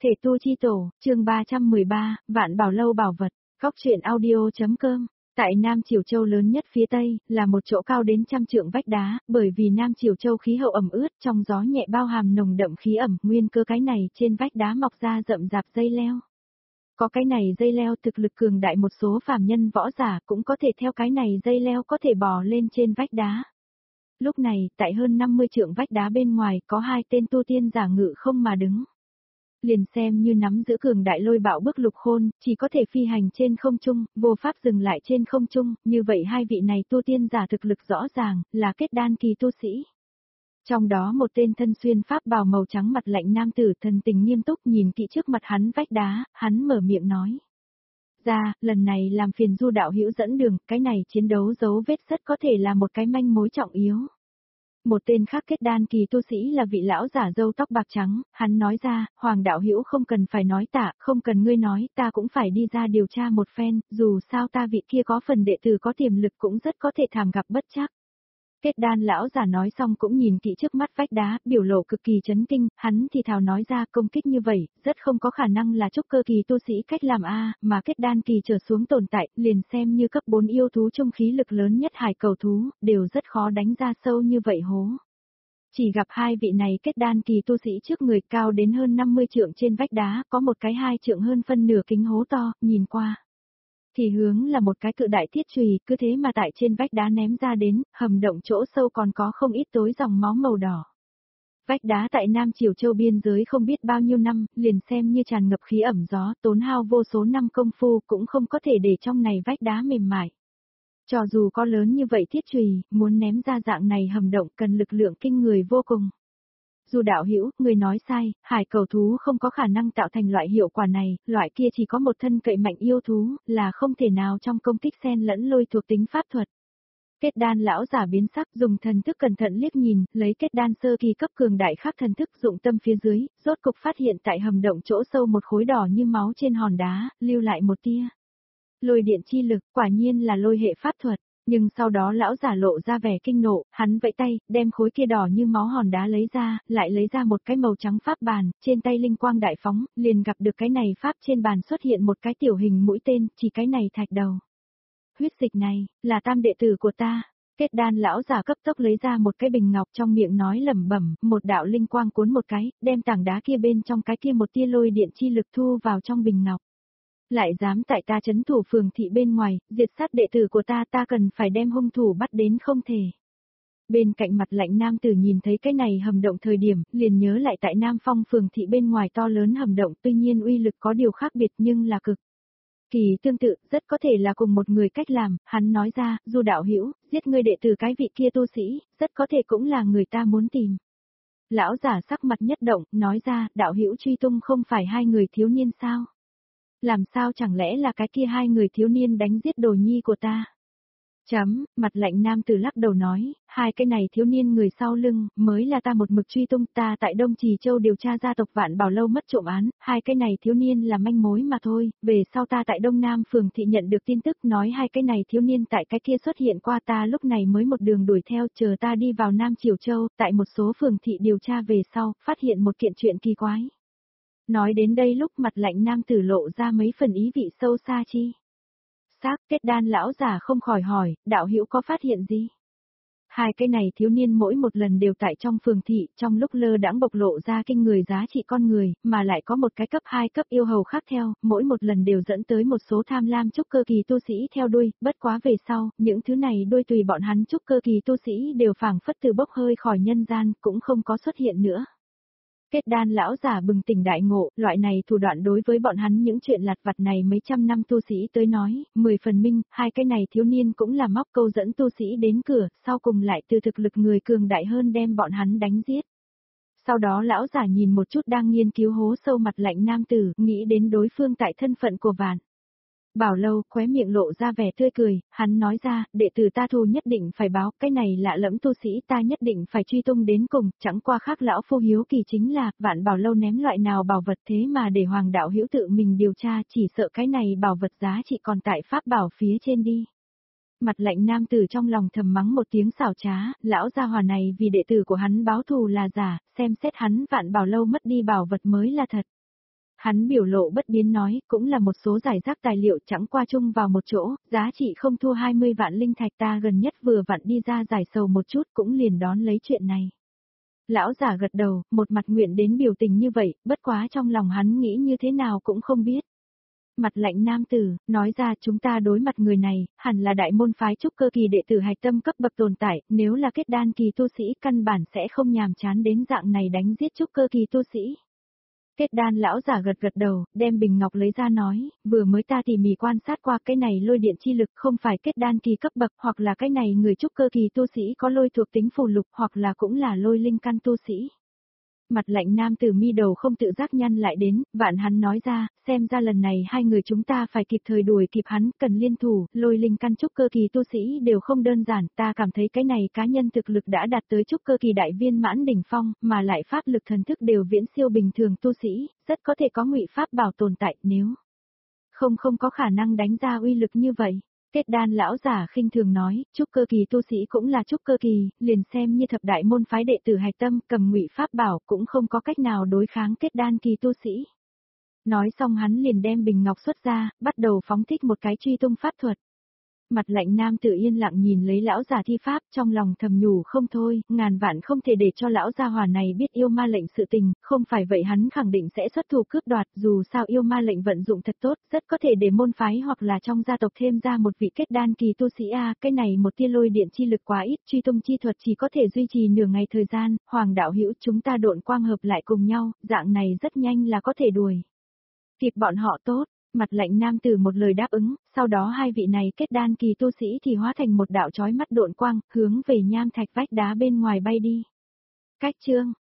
Thể tu chi tổ, chương 313, Vạn Bảo Lâu bảo vật, góc truyện audio.com. Tại Nam Triều Châu lớn nhất phía Tây, là một chỗ cao đến 100 trượng vách đá, bởi vì Nam Triều Châu khí hậu ẩm ướt, trong gió nhẹ bao hàm nồng đậm khí ẩm, nguyên cơ cái này trên vách đá mọc ra rậm rạp dây leo. Có cái này dây leo thực lực cường đại, một số phàm nhân võ giả cũng có thể theo cái này dây leo có thể bò lên trên vách đá. Lúc này, tại hơn 50 trượng vách đá bên ngoài, có hai tên tu tiên giả ngự không mà đứng. Liền xem như nắm giữ cường đại lôi bạo bức lục khôn, chỉ có thể phi hành trên không trung, vô pháp dừng lại trên không trung, như vậy hai vị này tu tiên giả thực lực rõ ràng, là kết đan kỳ tu sĩ. Trong đó một tên thân xuyên pháp bào màu trắng mặt lạnh nam tử thần tình nghiêm túc nhìn kỹ trước mặt hắn vách đá, hắn mở miệng nói. Lần này làm phiền Du đạo hữu dẫn đường, cái này chiến đấu dấu vết rất có thể là một cái manh mối trọng yếu. Một tên khác kết đan kỳ tu sĩ là vị lão giả râu tóc bạc trắng, hắn nói ra, Hoàng đạo hữu không cần phải nói tạ, không cần ngươi nói, ta cũng phải đi ra điều tra một phen, dù sao ta vị kia có phần đệ tử có tiềm lực cũng rất có thể thảm gặp bất trắc. Kết đan lão giả nói xong cũng nhìn kỹ trước mắt vách đá, biểu lộ cực kỳ chấn kinh, hắn thì thào nói ra công kích như vậy, rất không có khả năng là trúc cơ kỳ tu sĩ cách làm mà kết đan kỳ trở xuống tồn tại, liền xem như cấp 4 yêu thú trung khí lực lớn nhất hải cầu thú, đều rất khó đánh ra sâu như vậy hố. Chỉ gặp hai vị này kết đan kỳ tu sĩ trước người cao đến hơn 50 trượng trên vách đá, có một cái 2 trượng hơn phân nửa kính hố to, nhìn qua. Thì hướng là một cái cự đại thiết chùy, cứ thế mà tại trên vách đá ném ra đến, hầm động chỗ sâu còn có không ít tối dòng máu màu đỏ. Vách đá tại Nam Triều Châu biên giới không biết bao nhiêu năm, liền xem như tràn ngập khí ẩm gió, tốn hao vô số năm công phu cũng không có thể để trong này vách đá mềm mại. Cho dù có lớn như vậy thiết chùy, muốn ném ra dạng này hầm động cần lực lượng kinh người vô cùng. Du đạo hữu, người nói sai, hải cầu thú không có khả năng tạo thành loại hiệu quả này, loại kia chỉ có một thân cậy mạnh yêu thú, là không thể nào trong công kích xen lẫn lôi thuộc tính pháp thuật. Kết đan lão giả biến sắc dùng thần thức cẩn thận liếc nhìn, lấy kết đan sơ kỳ cấp cường đại khác thần thức dụng tâm phía dưới, rốt cục phát hiện tại hầm động chỗ sâu một khối đỏ như máu trên hòn đá, lưu lại một tia. Lôi điện chi lực, quả nhiên là lôi hệ pháp thuật. Nhưng sau đó lão giả lộ ra vẻ kinh nộ, hắn vẫy tay, đem khối kia đỏ như máu hòn đá lấy ra, lại lấy ra một cái màu trắng pháp bàn, trên tay linh quang đại phóng, liền gặp được cái này pháp trên bàn xuất hiện một cái tiểu hình mũi tên, chỉ cái này thạch đầu. Huyết dịch này, là tam đệ tử của ta. Kết đan lão giả cấp tốc lấy ra một cái bình ngọc trong miệng nói lẩm bẩm, một đạo linh quang cuốn một cái, đem tảng đá kia bên trong cái kia một tia lôi điện chi lực thu vào trong bình ngọc. Lại dám tại ta trấn thủ phường thị bên ngoài, diệt sát đệ tử của ta cần phải đem hung thủ bắt đến không thể. Bên cạnh mặt lạnh nam tử nhìn thấy cái này hầm động thời điểm, liền nhớ lại tại Nam Phong phường thị bên ngoài to lớn hầm động, tuy nhiên uy lực có điều khác biệt nhưng là cực kỳ tương tự, rất có thể là cùng một người cách làm, hắn nói ra, Du đạo hữu, giết ngươi đệ tử cái vị kia tu sĩ, rất có thể cũng là người ta muốn tìm. Lão giả sắc mặt nhất động, nói ra, đạo hữu truy tung không phải hai người thiếu niên sao? Làm sao chẳng lẽ là cái kia hai người thiếu niên đánh giết đồ nhi của ta? Mặt lạnh nam tử lắc đầu nói, hai cái này thiếu niên người sau lưng, mới là ta một mực truy tung, ta tại Đông Trì Châu điều tra gia tộc Vạn Bảo Lâu mất trộm án, hai cái này thiếu niên là manh mối mà thôi, về sau ta tại Đông Nam phường thị nhận được tin tức nói hai cái này thiếu niên tại cái kia xuất hiện qua ta lúc này mới một đường đuổi theo, chờ ta đi vào Nam Triều Châu, tại một số phường thị điều tra về sau, phát hiện một kiện chuyện kỳ quái. Nói đến đây lúc mặt lạnh nam tử lộ ra mấy phần ý vị sâu xa chi. Kết đan lão giả không khỏi hỏi, đạo hữu có phát hiện gì? Hai cái này thiếu niên mỗi một lần đều tại trong phường thị, trong lúc lơ đãng bộc lộ ra kinh người giá trị con người, mà lại có một cái cấp 2 cấp yêu hầu khác theo, mỗi một lần đều dẫn tới một số tham lam trúc cơ kỳ tu sĩ theo đuôi, bất quá về sau, những thứ này đuôi tùy bọn hắn trúc cơ kỳ tu sĩ đều phảng phất từ bốc hơi khỏi nhân gian, cũng không có xuất hiện nữa. Kết đan lão giả bừng tỉnh đại ngộ, loại này thủ đoạn đối với bọn hắn những chuyện lặt vặt này mấy trăm năm tu sĩ tới nói, 10 phần minh, hai cái này thiếu niên cũng là móc câu dẫn tu sĩ đến cửa, sau cùng lại từ thực lực người cường đại hơn đem bọn hắn đánh giết. Sau đó lão giả nhìn một chút đang nghiên cứu hố sâu mặt lạnh nam tử, nghĩ đến đối phương tại thân phận của Vạn Bảo Lâu, khóe miệng lộ ra vẻ tươi cười, hắn nói ra, đệ tử ta thù nhất định phải báo, cái này lạ lẫm tu sĩ ta nhất định phải truy tung đến cùng, chẳng qua khác lão phu hiếu kỳ chính là, Vạn Bảo Lâu ném loại nào bảo vật thế mà để Hoàng đạo hữu tự mình điều tra, chỉ sợ cái này bảo vật giá trị còn tại pháp bảo phía trên đi. Mặt lạnh nam tử trong lòng thầm mắng một tiếng xảo trá, lão gia hỏa này vì đệ tử của hắn báo thù là giả, xem xét hắn Vạn Bảo Lâu mất đi bảo vật mới là thật. Hắn biểu lộ bất biến nói, cũng là một số giải rác tài liệu chẳng qua chung vào một chỗ, giá trị không thua 20 vạn linh thạch, ta gần nhất vừa vặn đi ra giải sầu một chút cũng liền đón lấy chuyện này. Lão giả gật đầu, một mặt nguyện đến biểu tình như vậy, bất quá trong lòng hắn nghĩ như thế nào cũng không biết. Mặt lạnh nam tử, nói ra chúng ta đối mặt người này, hẳn là đại môn phái trúc cơ kỳ đệ tử hạch tâm cấp bậc tồn tại, nếu là kết đan kỳ tu sĩ căn bản sẽ không nhàm chán đến dạng này đánh giết trúc cơ kỳ tu sĩ. Kết đan lão giả gật gật đầu, đem bình ngọc lấy ra nói, vừa mới ta tỉ mỉ quan sát qua cái này lôi điện chi lực không phải kết đan kỳ cấp bậc hoặc là cái này người trúc cơ kỳ tu sĩ có lôi thuộc tính phù lục hoặc là cũng là lôi linh căn tu sĩ. Mặt lạnh nam tử mi đầu không tự giác nhăn lại đến, vạn hắn nói ra, xem ra lần này hai người chúng ta phải kịp thời đuổi kịp hắn, cần liên thủ, lôi linh căn trúc cơ kỳ tu sĩ đều không đơn giản, ta cảm thấy cái này cá nhân thực lực đã đạt tới trúc cơ kỳ đại viên mãn đỉnh phong, mà lại pháp lực thần thức đều viễn siêu bình thường tu sĩ, rất có thể có ngụy pháp bảo tồn tại, nếu không có khả năng đánh ra uy lực như vậy. Kết đan lão giả khinh thường nói, trúc cơ kỳ tu sĩ cũng là trúc cơ kỳ, liền xem như thập đại môn phái đệ tử hạch tâm cầm ngụy pháp bảo cũng không có cách nào đối kháng kết đan kỳ tu sĩ. Nói xong hắn liền đem bình ngọc xuất ra, bắt đầu phóng thích một cái truy tung pháp thuật. Mặt lạnh nam tự yên lặng nhìn lấy lão già thi pháp, trong lòng thầm nhủ không thôi, ngàn vạn không thể để cho lão gia hỏa này biết yêu ma lệnh sự tình, không phải vậy hắn khẳng định sẽ xuất thủ cướp đoạt, dù sao yêu ma lệnh vận dụng thật tốt, rất có thể để môn phái hoặc là trong gia tộc thêm ra một vị kết đan kỳ tu sĩ a, cái này một tia lôi điện chi lực quá ít, truy tung chi thuật chỉ có thể duy trì nửa ngày thời gian, Hoàng đạo hữu chúng ta độn quang hợp lại cùng nhau, dạng này rất nhanh là có thể đuổi kịp bọn họ tốt. Mặt lạnh nam tử một lời đáp ứng, sau đó hai vị này kết đan kỳ tu sĩ thì hóa thành một đạo chói mắt độn quang, hướng về nham thạch vách đá bên ngoài bay đi. Cách chương